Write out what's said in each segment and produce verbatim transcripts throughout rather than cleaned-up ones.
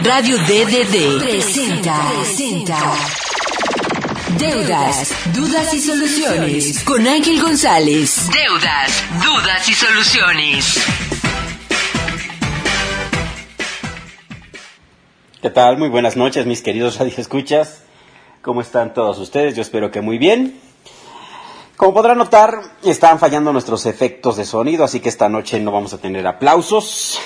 Radio D D D presenta, presenta Deudas, Dudas y Soluciones con Ángel González. Deudas, Dudas y Soluciones. ¿Qué tal? Muy buenas noches, mis queridos radioescuchas. ¿Cómo están todos ustedes? Yo espero que muy bien. Como podrán notar, están fallando nuestros efectos de sonido, así que esta noche no vamos a tener aplausos.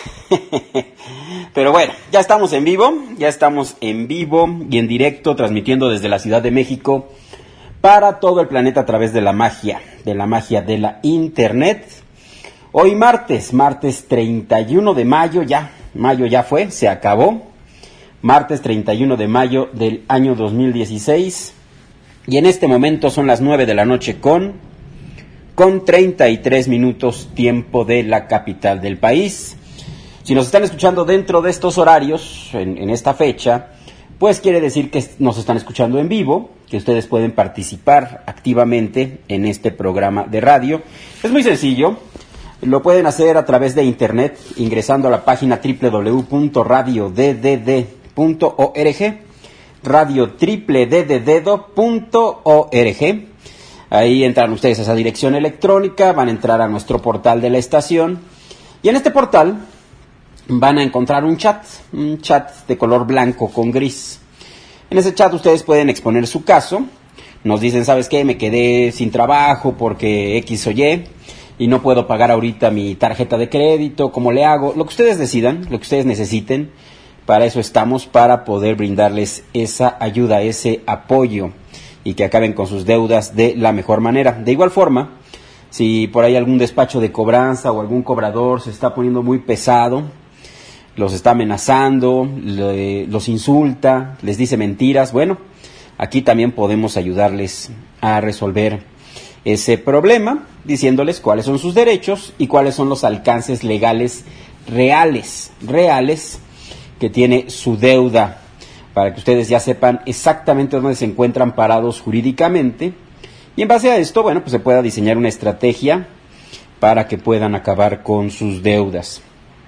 Pero bueno, ya estamos en vivo, ya estamos en vivo y en directo, transmitiendo desde la Ciudad de México para todo el planeta a través de la magia, de la magia de la internet. Hoy martes, martes treinta y uno de mayo, ya, mayo ya fue, se acabó. Martes treinta y uno de mayo del año dos mil dieciséis. Y en este momento son las nueve de la noche con, con treinta y tres minutos tiempo de la capital del país. Si nos están escuchando dentro de estos horarios, en, en esta fecha, pues quiere decir que nos están escuchando en vivo, que ustedes pueden participar activamente en este programa de radio. Es muy sencillo, lo pueden hacer a través de internet, ingresando a la página doble u doble u doble u punto radio d d d punto org. radio triple d d d punto org. Ahí entran ustedes a esa dirección electrónica, van a entrar a nuestro portal de la estación y en este portal van a encontrar un chat, un chat de color blanco con gris. En ese chat ustedes pueden exponer su caso, nos dicen, ¿sabes qué? Me quedé sin trabajo porque X o Y y no puedo pagar ahorita mi tarjeta de crédito, ¿cómo le hago? Lo que ustedes decidan, lo que ustedes necesiten. Para eso estamos, para poder brindarles esa ayuda, ese apoyo y que acaben con sus deudas de la mejor manera. De igual forma, si por ahí algún despacho de cobranza o algún cobrador se está poniendo muy pesado, los está amenazando, le, los insulta, les dice mentiras, bueno, aquí también podemos ayudarles a resolver ese problema, diciéndoles cuáles son sus derechos y cuáles son los alcances legales reales, reales, que tiene su deuda, para que ustedes ya sepan exactamente dónde se encuentran parados jurídicamente, y en base a esto, bueno, pues se pueda diseñar una estrategia para que puedan acabar con sus deudas.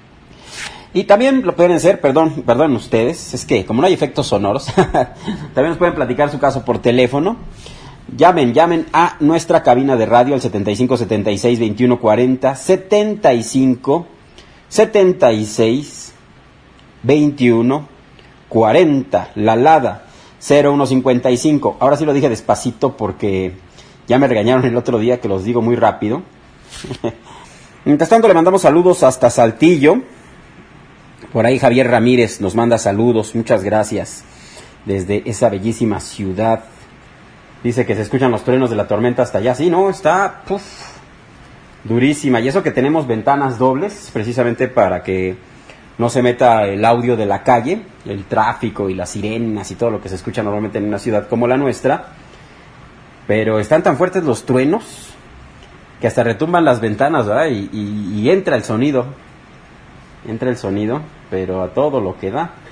Y también lo pueden hacer, perdón, perdón ustedes, es que como no hay efectos sonoros, también nos pueden platicar su caso por teléfono. Llamen, llamen a nuestra cabina de radio al setenta y cinco setenta y seis veintiuno cuarenta, setenta y cinco setenta y seis veintiuno cuarenta, la Lada cero uno cincuenta y cinco. Ahora sí lo dije despacito porque ya me regañaron el otro día que los digo muy rápido. Mientras tanto le mandamos saludos hasta Saltillo. Por ahí Javier Ramírez nos manda saludos, muchas gracias desde esa bellísima ciudad. Dice que se escuchan los truenos de la tormenta hasta allá. Sí, no, está puff, durísima. Y eso que tenemos ventanas dobles precisamente para que no se meta el audio de la calle, el tráfico y las sirenas y todo lo que se escucha normalmente en una ciudad como la nuestra. Pero están tan fuertes los truenos que hasta retumban las ventanas, ¿verdad? Y, y, y entra el sonido. Entra el sonido, pero a todo lo que da.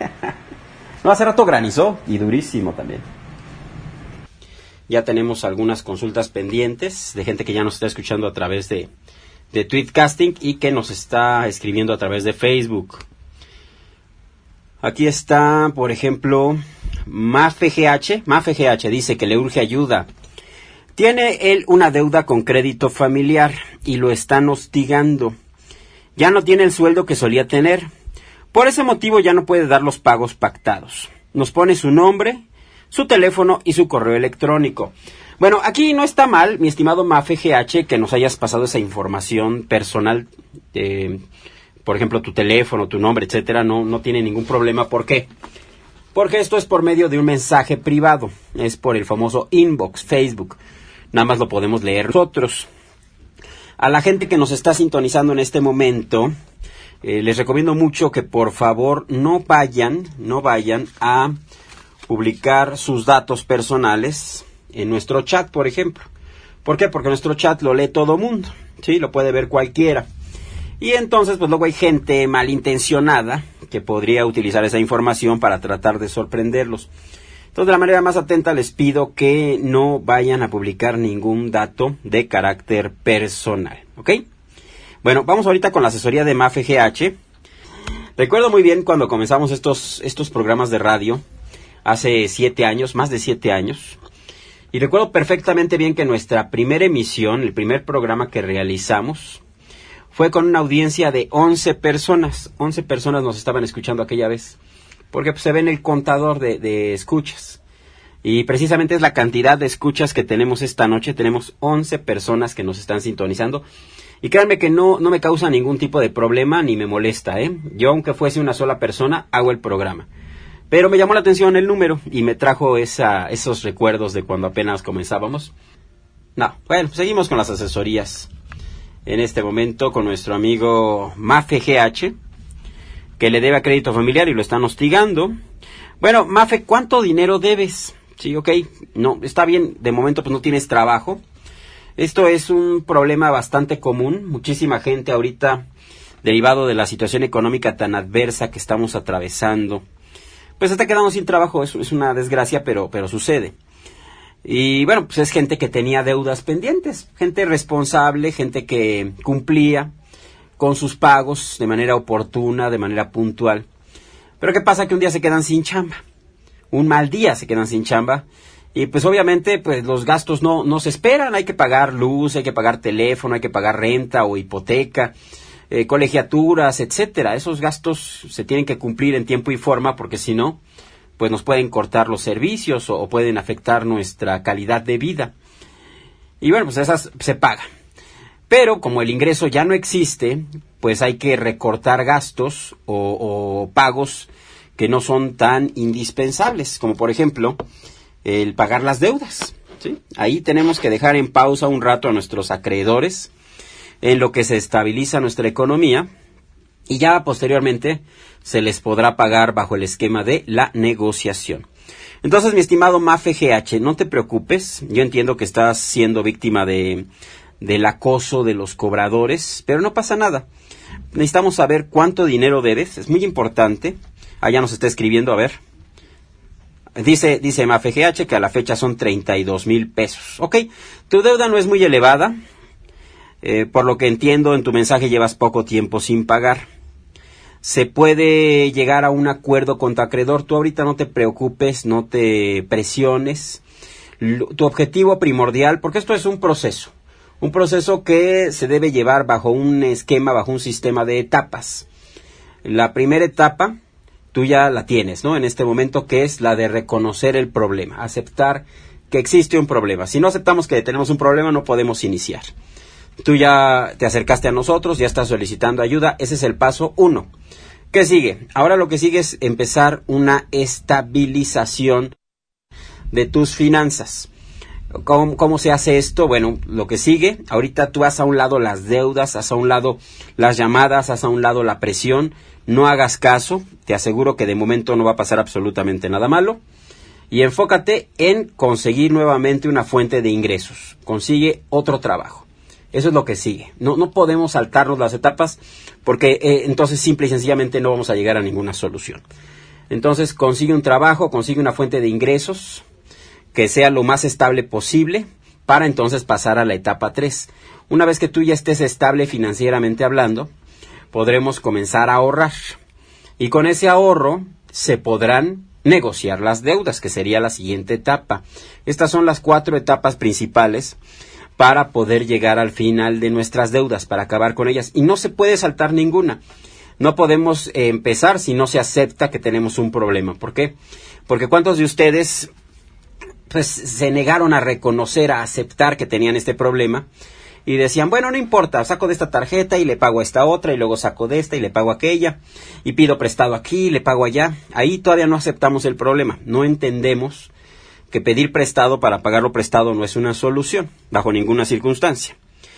No, hace rato granizó y durísimo también. Ya tenemos algunas consultas pendientes de gente que ya nos está escuchando a través de... de Tweetcasting y que nos está escribiendo a través de Facebook. Aquí está, por ejemplo, MafeGH. MafeGH dice que le urge ayuda. Tiene él una deuda con crédito familiar y lo están hostigando. Ya no tiene el sueldo que solía tener. Por ese motivo ya no puede dar los pagos pactados. Nos pone su nombre, su teléfono y su correo electrónico. Bueno, aquí no está mal, mi estimado MafeGH, que nos hayas pasado esa información personal, eh, por ejemplo, tu teléfono, tu nombre, etcétera, no, no tiene ningún problema. ¿Por qué? Porque esto es por medio de un mensaje privado, es por el famoso inbox, Facebook. Nada más lo podemos leer nosotros. A la gente que nos está sintonizando en este momento, eh, les recomiendo mucho que por favor no vayan, no vayan a publicar sus datos personales en nuestro chat, por ejemplo. ¿Por qué? Porque nuestro chat lo lee todo mundo, ¿sí? Lo puede ver cualquiera. Y entonces, pues luego hay gente malintencionada que podría utilizar esa información para tratar de sorprenderlos. Entonces, de la manera más atenta les pido que no vayan a publicar ningún dato de carácter personal, ¿ok? Bueno, vamos ahorita con la asesoría de MafeGH. Recuerdo muy bien cuando comenzamos estos, estos programas de radio, hace siete años, más de siete años, y recuerdo perfectamente bien que nuestra primera emisión, el primer programa que realizamos, fue con una audiencia de once personas. once personas nos estaban escuchando aquella vez, porque pues, se ve en el contador de, de escuchas. Y precisamente es la cantidad de escuchas que tenemos esta noche. Tenemos once personas que nos están sintonizando. Y créanme que no, no me causa ningún tipo de problema ni me molesta, ¿eh? Yo, aunque fuese una sola persona, hago el programa. Pero me llamó la atención el número y me trajo esa, esos recuerdos de cuando apenas comenzábamos. No, bueno, seguimos con las asesorías. En este momento con nuestro amigo Mafe G H, que le debe a crédito familiar y lo están hostigando. Bueno, Mafe, ¿cuánto dinero debes? Sí, ok, no, está bien, de momento pues no tienes trabajo. Esto es un problema bastante común. Muchísima gente ahorita, derivado de la situación económica tan adversa que estamos atravesando, pues está quedando sin trabajo. Es, es una desgracia, pero, pero sucede. Y bueno, pues es gente que tenía deudas pendientes, gente responsable, gente que cumplía con sus pagos de manera oportuna, de manera puntual. Pero ¿qué pasa? Que un día se quedan sin chamba. Un mal día se quedan sin chamba. Y pues obviamente pues los gastos no, no se esperan. Hay que pagar luz, hay que pagar teléfono, hay que pagar renta o hipoteca, eh, colegiaturas, etcétera. Esos gastos se tienen que cumplir en tiempo y forma, porque si no, pues nos pueden cortar los servicios o, o pueden afectar nuestra calidad de vida. Y bueno, pues esas se pagan. Pero como el ingreso ya no existe, pues hay que recortar gastos o, o pagos que no son tan indispensables, como por ejemplo el pagar las deudas, ¿sí? Ahí tenemos que dejar en pausa un rato a nuestros acreedores en lo que se estabiliza nuestra economía, y ya posteriormente se les podrá pagar bajo el esquema de la negociación. Entonces, mi estimado Mafe G H, no te preocupes. Yo entiendo que estás siendo víctima de del acoso de los cobradores, pero no pasa nada. Necesitamos saber cuánto dinero debes, es muy importante. Allá nos está escribiendo, a ver. Dice, dice Mafe G H que a la fecha son treinta y dos mil pesos. Ok, tu deuda no es muy elevada. Eh, por lo que entiendo, en tu mensaje llevas poco tiempo sin pagar. Se puede llegar a un acuerdo con tu acreedor. Tú ahorita no te preocupes, no te presiones. L- tu objetivo primordial, porque esto es un proceso, un proceso que se debe llevar bajo un esquema, bajo un sistema de etapas. La primera etapa, tú ya la tienes, ¿no? En este momento, que es la de reconocer el problema, aceptar que existe un problema. Si no aceptamos que tenemos un problema, no podemos iniciar. Tú ya te acercaste a nosotros, ya estás solicitando ayuda. Ese es el paso uno. ¿Qué sigue? Ahora lo que sigue es empezar una estabilización de tus finanzas. ¿Cómo, cómo se hace esto? Bueno, lo que sigue, ahorita tú haz a un lado las deudas, haz a un lado las llamadas, haz a un lado la presión. No hagas caso, te aseguro que de momento no va a pasar absolutamente nada malo. Y enfócate en conseguir nuevamente una fuente de ingresos. Consigue otro trabajo. Eso es lo que sigue. No, no podemos saltarnos las etapas, porque eh, entonces simple y sencillamente no vamos a llegar a ninguna solución. Entonces consigue un trabajo, consigue una fuente de ingresos que sea lo más estable posible, para entonces pasar a la etapa tres. Una vez que tú ya estés estable financieramente hablando, podremos comenzar a ahorrar. Y con ese ahorro se podrán negociar las deudas, que sería la siguiente etapa. Estas son las cuatro etapas principales para poder llegar al final de nuestras deudas, para acabar con ellas. Y no se puede saltar ninguna. No podemos eh, empezar si no se acepta que tenemos un problema. ¿Por qué? Porque ¿cuántos de ustedes pues se negaron a reconocer, a aceptar que tenían este problema? Y decían, bueno, no importa, saco de esta tarjeta y le pago a esta otra, y luego saco de esta y le pago a aquella, y pido prestado aquí y le pago allá. Ahí todavía no aceptamos el problema. No entendemos que pedir prestado para pagar lo prestado no es una solución, bajo ninguna circunstancia.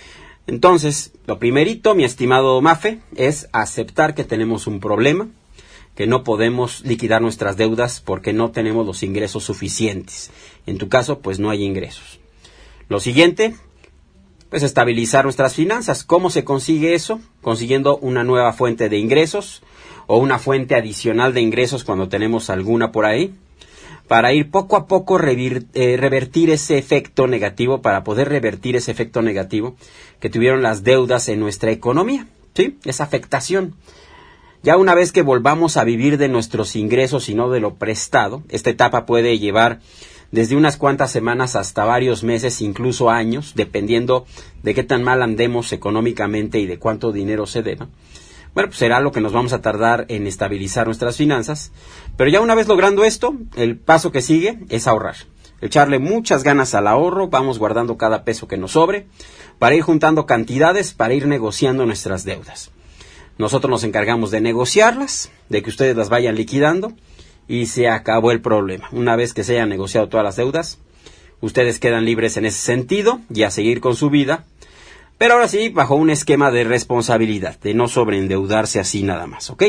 Entonces, lo primerito, mi estimado Mafe, es aceptar que tenemos un problema, que no podemos liquidar nuestras deudas porque no tenemos los ingresos suficientes. En tu caso, pues no hay ingresos. Lo siguiente, pues estabilizar nuestras finanzas. ¿Cómo se consigue eso? Consiguiendo una nueva fuente de ingresos o una fuente adicional de ingresos cuando tenemos alguna por ahí, para ir poco a poco revir, eh, revertir ese efecto negativo, para poder revertir ese efecto negativo que tuvieron las deudas en nuestra economía, ¿sí? Esa afectación. Ya una vez que volvamos a vivir de nuestros ingresos y no de lo prestado, esta etapa puede llevar desde unas cuantas semanas hasta varios meses, incluso años, dependiendo de qué tan mal andemos económicamente y de cuánto dinero se deba. Bueno, pues será lo que nos vamos a tardar en estabilizar nuestras finanzas. Pero ya una vez logrando esto, el paso que sigue es ahorrar. Echarle muchas ganas al ahorro, vamos guardando cada peso que nos sobre, para ir juntando cantidades, para ir negociando nuestras deudas. Nosotros nos encargamos de negociarlas, de que ustedes las vayan liquidando, y se acabó el problema. Una vez que se hayan negociado todas las deudas, ustedes quedan libres en ese sentido y a seguir con su vida, pero ahora sí, bajo un esquema de responsabilidad, de no sobreendeudarse así nada más, ¿ok?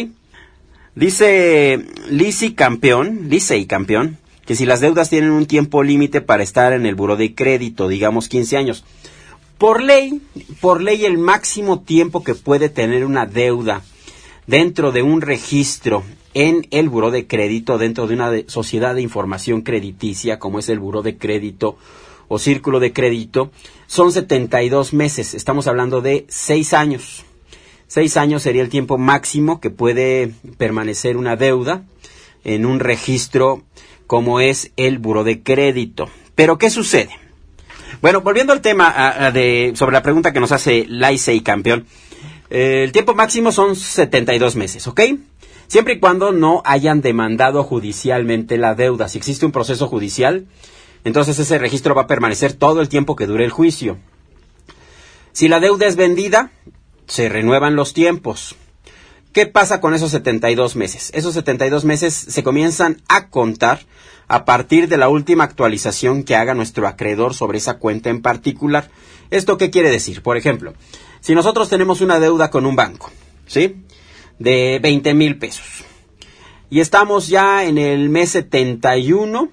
Dice Lizzy Campeón, Lizzy Campeón, que si las deudas tienen un tiempo límite para estar en el buró de crédito, digamos quince años. Por ley, por ley el máximo tiempo que puede tener una deuda dentro de un registro en el buró de crédito, dentro de una de sociedad de información crediticia, como es el buró de crédito o círculo de crédito, son setenta y dos meses. Estamos hablando de seis años. seis años sería el tiempo máximo que puede permanecer una deuda en un registro como es el buró de crédito. Pero, ¿qué sucede? Bueno, volviendo al tema a, a de sobre la pregunta que nos hace Lizzy Campeón, eh, el tiempo máximo son setenta y dos meses, ¿ok? Siempre y cuando no hayan demandado judicialmente la deuda. Si existe un proceso judicial, entonces ese registro va a permanecer todo el tiempo que dure el juicio. Si la deuda es vendida, se renuevan los tiempos. ¿Qué pasa con esos setenta y dos meses? Esos setenta y dos meses se comienzan a contar a partir de la última actualización que haga nuestro acreedor sobre esa cuenta en particular. ¿Esto qué quiere decir? Por ejemplo, si nosotros tenemos una deuda con un banco, ¿sí?, de veinte mil pesos, y estamos ya en el mes setenta y uno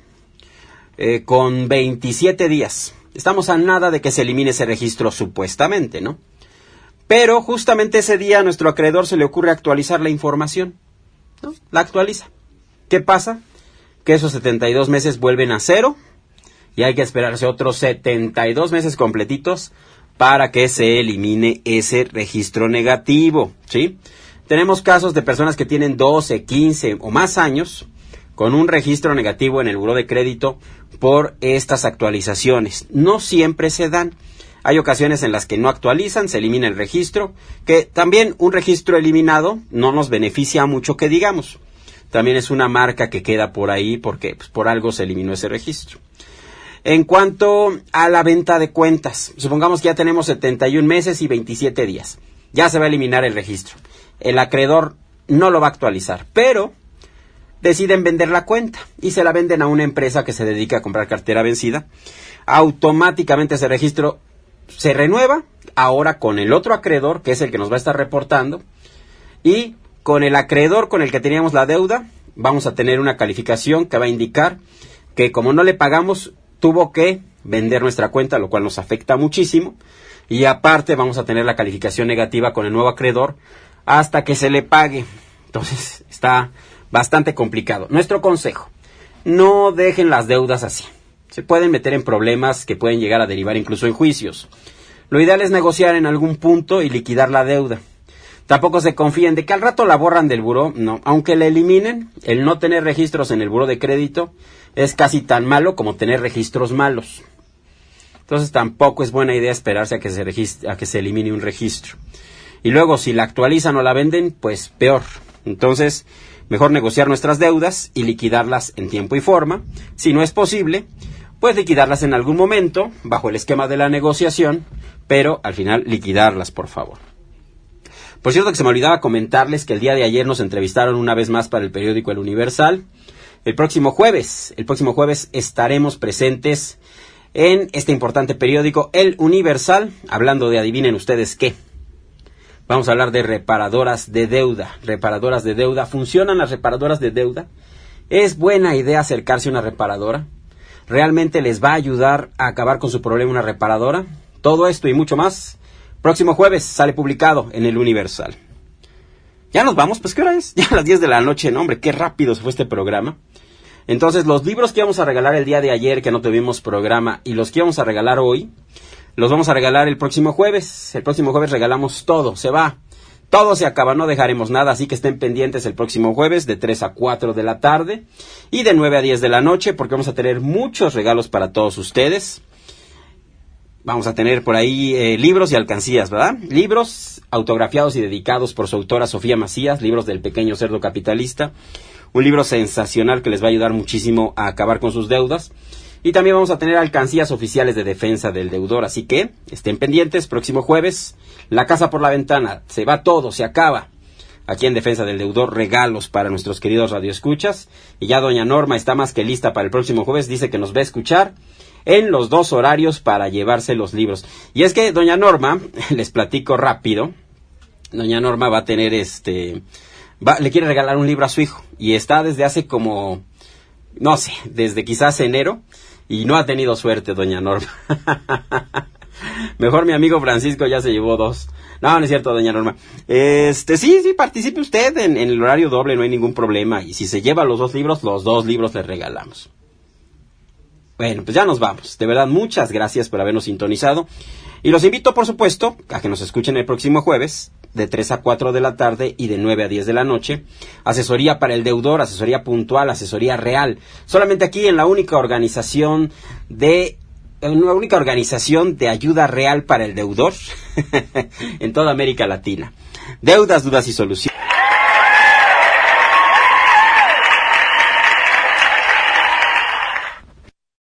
eh, con veintisiete días. Estamos a nada de que se elimine ese registro supuestamente, ¿no? Pero justamente ese día a nuestro acreedor se le ocurre actualizar la información, ¿no? La actualiza. ¿Qué pasa? Que esos setenta y dos meses vuelven a cero y hay que esperarse otros setenta y dos meses completitos para que se elimine ese registro negativo, ¿sí? Tenemos casos de personas que tienen doce, quince o más años con un registro negativo en el buró de crédito por estas actualizaciones. No siempre se dan. Hay ocasiones en las que no actualizan, se elimina el registro, que también un registro eliminado no nos beneficia mucho que digamos. También es una marca que queda por ahí porque pues, por algo se eliminó ese registro. En cuanto a la venta de cuentas, supongamos que ya tenemos setenta y un meses y veintisiete días. Ya se va a eliminar el registro. El acreedor no lo va a actualizar, pero deciden vender la cuenta y se la venden a una empresa que se dedica a comprar cartera vencida. Automáticamente ese registro se renueva, ahora con el otro acreedor, que es el que nos va a estar reportando, y con el acreedor con el que teníamos la deuda, vamos a tener una calificación que va a indicar que como no le pagamos, tuvo que vender nuestra cuenta, lo cual nos afecta muchísimo, y aparte vamos a tener la calificación negativa con el nuevo acreedor hasta que se le pague. Entonces está bastante complicado. Nuestro consejo: no dejen las deudas así. Se pueden meter en problemas que pueden llegar a derivar incluso en juicios. Lo ideal es negociar en algún punto y liquidar la deuda. Tampoco se confíen de que al rato la borran del buró. No, aunque la eliminen, el no tener registros en el buró de crédito es casi tan malo como tener registros malos. Entonces tampoco es buena idea esperarse a que se registre, a que se elimine un registro. Y luego si la actualizan o la venden, pues peor. Entonces, mejor negociar nuestras deudas y liquidarlas en tiempo y forma. Si no es posible, pues liquidarlas en algún momento, bajo el esquema de la negociación, pero al final liquidarlas, por favor. Por cierto que se me olvidaba comentarles que el día de ayer nos entrevistaron una vez más para el periódico El Universal. El próximo jueves, el próximo jueves estaremos presentes en este importante periódico El Universal, hablando de, adivinen ustedes qué. Vamos a hablar de reparadoras de deuda. Reparadoras de deuda. ¿Funcionan las reparadoras de deuda? ¿Es buena idea acercarse a una reparadora? ¿Realmente les va a ayudar a acabar con su problema una reparadora? Todo esto y mucho más, próximo jueves sale publicado en El Universal. Ya nos vamos, pues ¿qué hora es? Ya a las diez de la noche, no hombre, qué rápido se fue este programa. Entonces, los libros que íbamos a regalar el día de ayer, que no tuvimos programa, y los que íbamos a regalar hoy, los vamos a regalar el próximo jueves. El próximo jueves regalamos todo, se va Todo se acaba, no dejaremos nada, así que estén pendientes el próximo jueves de tres a cuatro de la tarde y de nueve a diez de la noche, porque vamos a tener muchos regalos para todos ustedes. Vamos a tener por ahí eh, libros y alcancías, ¿verdad? Libros autografiados y dedicados por su autora Sofía Macías, libros del pequeño cerdo capitalista. Un libro sensacional que les va a ayudar muchísimo a acabar con sus deudas. Y también vamos a tener alcancías oficiales de defensa del deudor. Así que estén pendientes, próximo jueves, La Casa por la Ventana. Se va todo, se acaba. Aquí en Defensa del Deudor, regalos para nuestros queridos radioescuchas. Y ya doña Norma está más que lista para el próximo jueves. Dice que nos va a escuchar en los dos horarios para llevarse los libros. Y es que doña Norma, les platico rápido, doña Norma va a tener este... Va, le quiere regalar un libro a su hijo. Y está desde hace como... no sé, desde quizás enero. Y no ha tenido suerte doña Norma. Mejor mi amigo Francisco ya se llevó dos. No, no es cierto, doña Norma. Este, sí, sí, participe usted en, en el horario doble, no hay ningún problema. Y si se lleva los dos libros, los dos libros le regalamos. Bueno, pues ya nos vamos. De verdad, muchas gracias por habernos sintonizado. Y los invito, por supuesto, a que nos escuchen el próximo jueves, de tres a cuatro de la tarde y de nueve a diez de la noche. Asesoría para el deudor, asesoría puntual, asesoría real. Solamente aquí en la única organización de... una única organización de ayuda real para el deudor en toda América Latina. Deudas, dudas y soluciones.